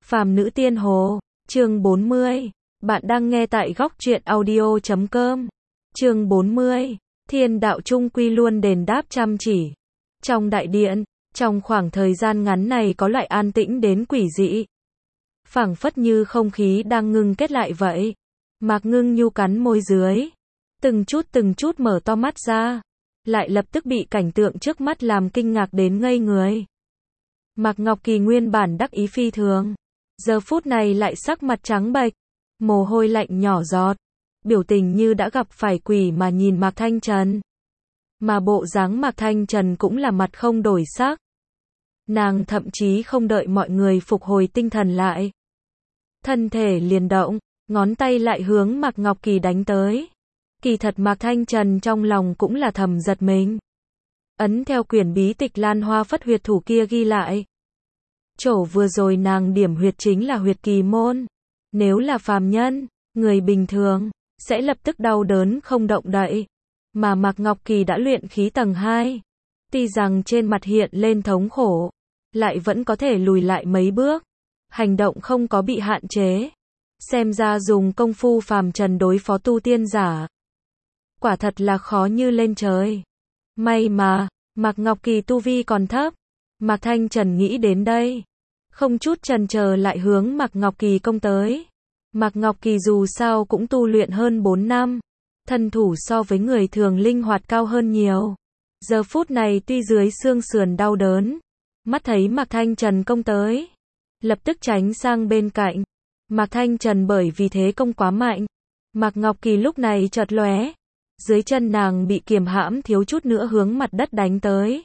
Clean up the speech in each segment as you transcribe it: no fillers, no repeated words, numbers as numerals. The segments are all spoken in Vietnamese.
Phàm nữ tiên hồ, chương 40. Bạn đang nghe tại góc truyện audio.com. Chương 40. Thiên đạo trung quy luôn đền đáp chăm chỉ. Trong đại điện, trong khoảng thời gian ngắn này có loại an tĩnh đến quỷ dị. Phảng phất như không khí đang ngưng kết lại vậy. Mạc Ngưng Nhu cắn môi dưới, từng chút mở to mắt ra, lại lập tức bị cảnh tượng trước mắt làm kinh ngạc đến ngây người. Mạc Ngọc Kỳ nguyên bản đắc ý phi thường, giờ phút này lại sắc mặt trắng bệch, mồ hôi lạnh nhỏ giọt, biểu tình như đã gặp phải quỷ mà nhìn Mạc Thanh Trần. Mà bộ dáng Mạc Thanh Trần cũng là mặt không đổi sắc. Nàng thậm chí không đợi mọi người phục hồi tinh thần lại, thân thể liền động, ngón tay lại hướng Mạc Ngọc Kỳ đánh tới. Kỳ thật Mạc Thanh Trần trong lòng cũng là thầm giật mình. Ấn theo quyển bí tịch Lan Hoa Phất Huyệt Thủ kia ghi lại, chỗ vừa rồi nàng điểm huyệt chính là huyệt kỳ môn. Nếu là phàm nhân, người bình thường, sẽ lập tức đau đớn không động đậy. Mà Mạc Ngọc Kỳ đã luyện khí tầng 2. Tuy rằng trên mặt hiện lên thống khổ, lại vẫn có thể lùi lại mấy bước. Hành động không có bị hạn chế. Xem ra dùng công phu phàm trần đối phó tu tiên giả, quả thật là khó như lên trời. May mà, Mạc Ngọc Kỳ tu vi còn thấp. Mạc Thanh Trần nghĩ đến đây, không chút chần chờ lại hướng Mạc Ngọc Kỳ công tới. Mạc Ngọc Kỳ dù sao cũng tu luyện hơn 4 năm, thân thủ so với người thường linh hoạt cao hơn nhiều. Giờ phút này tuy dưới xương sườn đau đớn, mắt thấy Mạc Thanh Trần công tới, lập tức tránh sang bên cạnh. Mạc Thanh Trần bởi vì thế công quá mạnh, Mạc Ngọc Kỳ lúc này chợt lóe, dưới chân nàng bị kiềm hãm thiếu chút nữa hướng mặt đất đánh tới.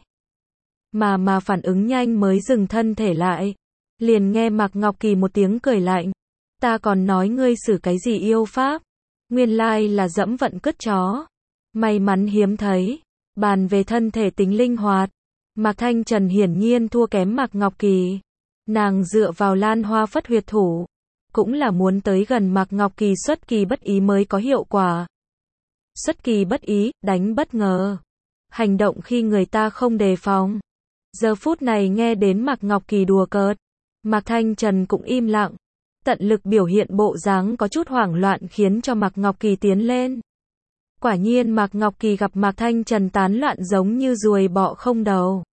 Mà phản ứng nhanh mới dừng thân thể lại, liền nghe Mạc Ngọc Kỳ một tiếng cười lạnh. Ta còn nói ngươi xử cái gì yêu pháp, nguyên lai là dẫm vận cứt chó. May mắn hiếm thấy, bàn về thân thể tính linh hoạt, Mạc Thanh Trần hiển nhiên thua kém Mạc Ngọc Kỳ. Nàng dựa vào Lan Hoa Phất Huyệt Thủ, cũng là muốn tới gần Mạc Ngọc Kỳ xuất kỳ bất ý mới có hiệu quả. Xuất kỳ bất ý, đánh bất ngờ. Hành động khi người ta không đề phòng. Giờ phút này nghe đến Mạc Ngọc Kỳ đùa cợt, Mạc Thanh Trần cũng im lặng. Tận lực biểu hiện bộ dáng có chút hoảng loạn khiến cho Mạc Ngọc Kỳ tiến lên. Quả nhiên Mạc Ngọc Kỳ gặp Mạc Thanh Trần tán loạn giống như ruồi bọ không đầu.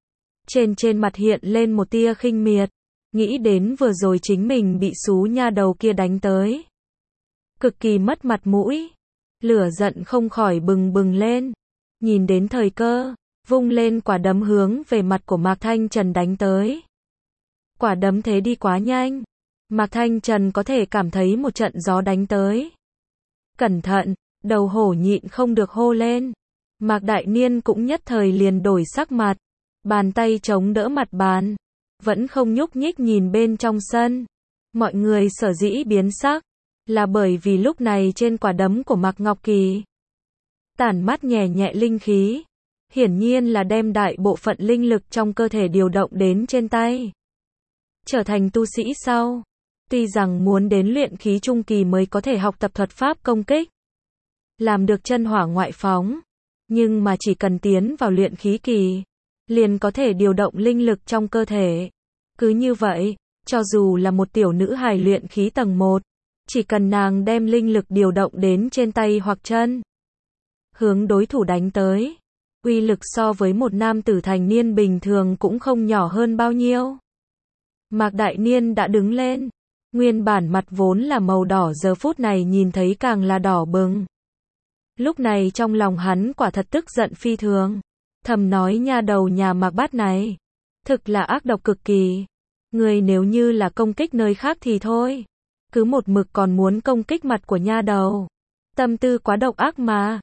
Trên mặt hiện lên một tia khinh miệt, nghĩ đến vừa rồi chính mình bị xú nha đầu kia đánh tới, cực kỳ mất mặt mũi. Lửa giận không khỏi bừng bừng lên, nhìn đến thời cơ, vung lên quả đấm hướng về mặt của Mạc Thanh Trần đánh tới. Quả đấm thế đi quá nhanh, Mạc Thanh Trần có thể cảm thấy một trận gió đánh tới. Cẩn thận, đầu hổ nhịn không được hô lên. Mạc Đại Niên cũng nhất thời liền đổi sắc mặt, bàn tay chống đỡ mặt bàn, vẫn không nhúc nhích nhìn bên trong sân. Mọi người sở dĩ biến sắc, là bởi vì lúc này trên quả đấm của Mạc Ngọc Kỳ tản mát nhẹ nhẹ linh khí, hiển nhiên là đem đại bộ phận linh lực trong cơ thể điều động đến trên tay. Trở thành tu sĩ sau, tuy rằng muốn đến luyện khí trung kỳ mới có thể học tập thuật pháp công kích, làm được chân hỏa ngoại phóng, nhưng mà chỉ cần tiến vào luyện khí kỳ, liền có thể điều động linh lực trong cơ thể. Cứ như vậy, cho dù là một tiểu nữ hài luyện khí tầng 1, chỉ cần nàng đem linh lực điều động đến trên tay hoặc chân, hướng đối thủ đánh tới, uy lực so với một nam tử thành niên bình thường cũng không nhỏ hơn bao nhiêu. Mạc Đại Niên đã đứng lên, nguyên bản mặt vốn là màu đỏ giờ phút này nhìn thấy càng là đỏ bừng. Lúc này trong lòng hắn quả thật tức giận phi thường, thầm nói nha đầu nhà Mạc Bát này, thực là ác độc cực kỳ. Người nếu như là công kích nơi khác thì thôi, cứ một mực còn muốn công kích mặt của nha đầu, tâm tư quá độc ác mà.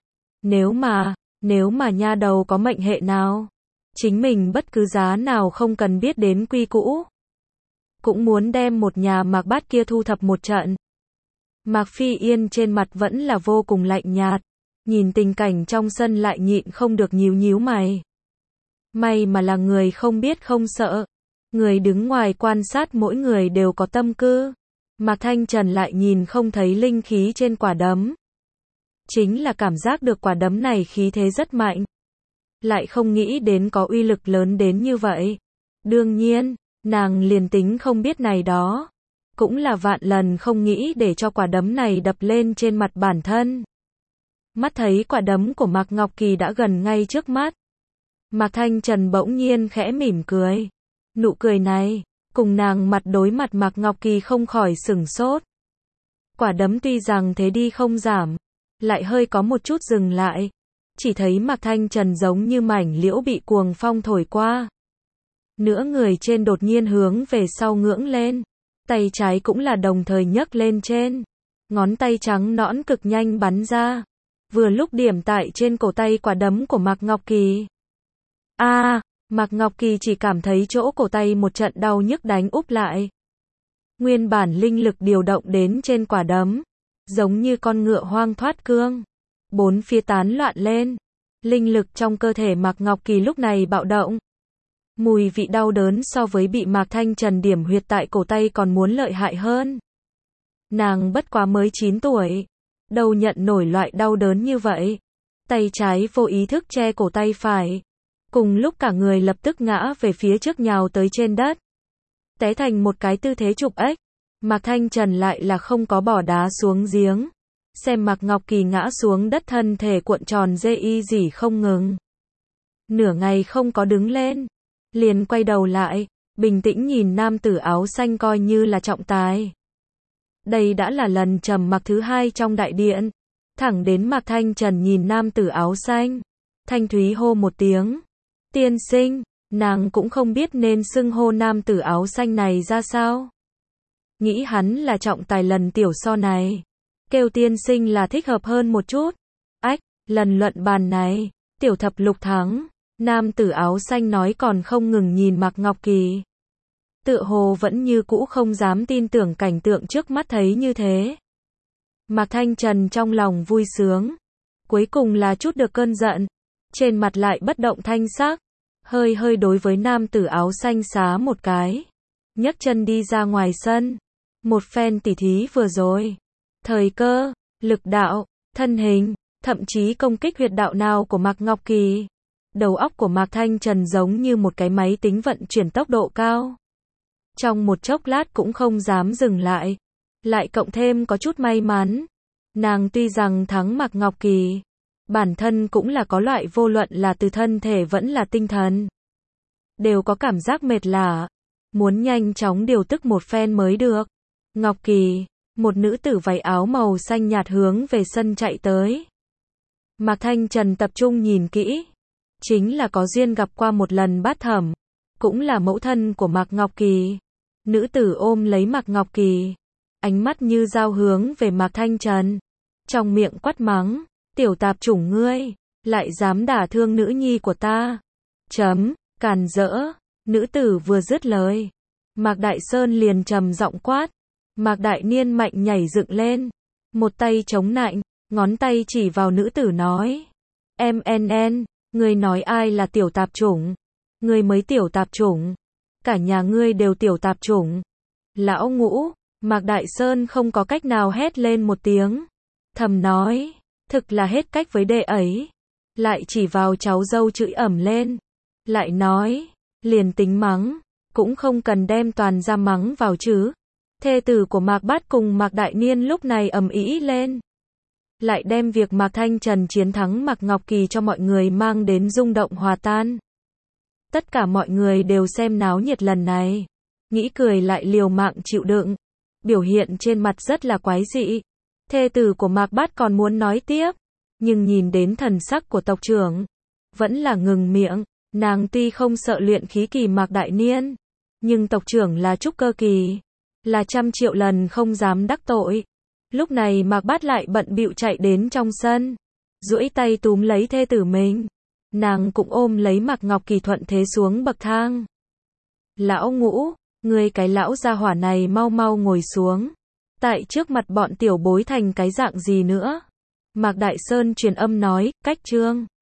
Nếu mà nha đầu có mệnh hệ nào, chính mình bất cứ giá nào không cần biết đến quy cũ, cũng muốn đem một nhà Mạc Bát kia thu thập một trận. Mạc Phi Yên trên mặt vẫn là vô cùng lạnh nhạt, nhìn tình cảnh trong sân lại nhịn không được nhíu mày. May mà là người không biết không sợ, người đứng ngoài quan sát mỗi người đều có tâm tư. Mạc Thanh Trần lại nhìn không thấy linh khí trên quả đấm, chính là cảm giác được quả đấm này khí thế rất mạnh, lại không nghĩ đến có uy lực lớn đến như vậy. Đương nhiên, nàng liền tính không biết này đó, cũng là vạn lần không nghĩ để cho quả đấm này đập lên trên mặt bản thân. Mắt thấy quả đấm của Mạc Ngọc Kỳ đã gần ngay trước mắt. Mạc Thanh Trần bỗng nhiên khẽ mỉm cười. Nụ cười này, cùng nàng mặt đối mặt Mạc Ngọc Kỳ không khỏi sửng sốt. Quả đấm tuy rằng thế đi không giảm, lại hơi có một chút dừng lại. Chỉ thấy Mạc Thanh Trần giống như mảnh liễu bị cuồng phong thổi qua. Nửa người trên đột nhiên hướng về sau ngưỡng lên. Tay trái cũng là đồng thời nhấc lên trên. Ngón tay trắng nõn cực nhanh bắn ra. Vừa lúc điểm tại trên cổ tay quả đấm của Mạc Ngọc Kỳ. Mạc Ngọc Kỳ chỉ cảm thấy chỗ cổ tay một trận đau nhức đánh úp lại. Nguyên bản linh lực điều động đến trên quả đấm, giống như con ngựa hoang thoát cương. Bốn phía tán loạn lên. Linh lực trong cơ thể Mạc Ngọc Kỳ lúc này bạo động. Mùi vị đau đớn so với bị Mạc Thanh Trần điểm huyệt tại cổ tay còn muốn lợi hại hơn. Nàng bất quá mới 9 tuổi. Đâu nhận nổi loại đau đớn như vậy. Tay trái vô ý thức che cổ tay phải. Cùng lúc cả người lập tức ngã về phía trước nhào tới trên đất. Té thành một cái tư thế trục ếch. Mạc Thanh Trần lại là không có bỏ đá xuống giếng. Xem Mạc Ngọc Kỳ ngã xuống đất thân thể cuộn tròn dê y dỉ không ngừng. Nửa ngày không có đứng lên. Liền quay đầu lại, bình tĩnh nhìn nam tử áo xanh coi như là trọng tài. Đây đã là lần trầm mặc thứ 2 trong đại điện. Thẳng đến Mạc Thanh Trần nhìn nam tử áo xanh. Thanh thúy hô một tiếng. Tiên sinh, nàng cũng không biết nên xưng hô nam tử áo xanh này ra sao. Nghĩ hắn là trọng tài lần tiểu so này. Kêu tiên sinh là thích hợp hơn một chút. Lần luận bàn này, tiểu thập lục thắng. Nam tử áo xanh nói còn không ngừng nhìn Mạc Ngọc Kỳ. Tựa hồ vẫn như cũ không dám tin tưởng cảnh tượng trước mắt thấy như thế. Mạc Thanh Trần trong lòng vui sướng. Cuối cùng là chút được cơn giận. Trên mặt lại bất động thanh sắc. Hơi đối với nam tử áo xanh xá một cái. Nhấc chân đi ra ngoài sân. Một phen tỉ thí vừa rồi. Thời cơ, lực đạo, thân hình, thậm chí công kích huyệt đạo nào của Mạc Ngọc Kỳ. Đầu óc của Mạc Thanh Trần giống như một cái máy tính vận chuyển tốc độ cao. Trong một chốc lát cũng không dám dừng lại. Lại cộng thêm có chút may mắn. Nàng tuy rằng thắng Mạc Ngọc Kỳ, bản thân cũng là có loại vô luận là từ thân thể vẫn là tinh thần. Đều có cảm giác mệt lả. Muốn nhanh chóng điều tức một phen mới được. Ngọc Kỳ, một nữ tử váy áo màu xanh nhạt hướng về sân chạy tới. Mạc Thanh Trần tập trung nhìn kỹ. Chính là có duyên gặp qua một lần Bát Thẩm. Cũng là mẫu thân của Mạc Ngọc Kỳ. Nữ tử ôm lấy Mạc Ngọc Kỳ. Ánh mắt như dao hướng về Mạc Thanh Trần. Trong miệng quát mắng. Tiểu tạp chủng ngươi. Lại dám đả thương nữ nhi của ta. Càn rỡ. Nữ tử vừa dứt lời. Mạc Đại Sơn liền trầm giọng quát. Mạc Đại Niên mạnh nhảy dựng lên. Một tay chống nạnh. Ngón tay chỉ vào nữ tử nói. Ngươi nói ai là tiểu tạp chủng? Ngươi mới tiểu tạp chủng. Cả nhà ngươi đều tiểu tạp chủng. Lão Ngũ, Mạc Đại Sơn không có cách nào hét lên một tiếng. Thầm nói, thực là hết cách với đệ ấy. Lại chỉ vào cháu dâu chửi ẩm lên. Lại nói, liền tính mắng, cũng không cần đem toàn ra mắng vào chứ. Thê tử của Mạc Bát cùng Mạc Đại Niên lúc này ầm ĩ lên. Lại đem việc Mạc Thanh Trần chiến thắng Mạc Ngọc Kỳ cho mọi người mang đến rung động hòa tan. Tất cả mọi người đều xem náo nhiệt lần này. Nghĩ cười lại liều mạng chịu đựng. Biểu hiện trên mặt rất là quái dị. Thê tử của Mạc Bát còn muốn nói tiếp. Nhưng nhìn đến thần sắc của tộc trưởng. Vẫn là ngừng miệng. Nàng tuy không sợ luyện khí kỳ Mạc Đại Niên. Nhưng tộc trưởng là trúc cơ kỳ. Là 100 triệu lần không dám đắc tội. Lúc này Mạc Bát lại bận bịu chạy đến trong sân. Duỗi tay túm lấy thê tử mình. Nàng cũng ôm lấy Mạc Ngọc Kỳ thuận thế xuống bậc thang. Lão Ngũ, ngươi cái lão gia hỏa này mau mau ngồi xuống. Tại trước mặt bọn tiểu bối thành cái dạng gì nữa? Mạc Đại Sơn truyền âm nói, cách trương.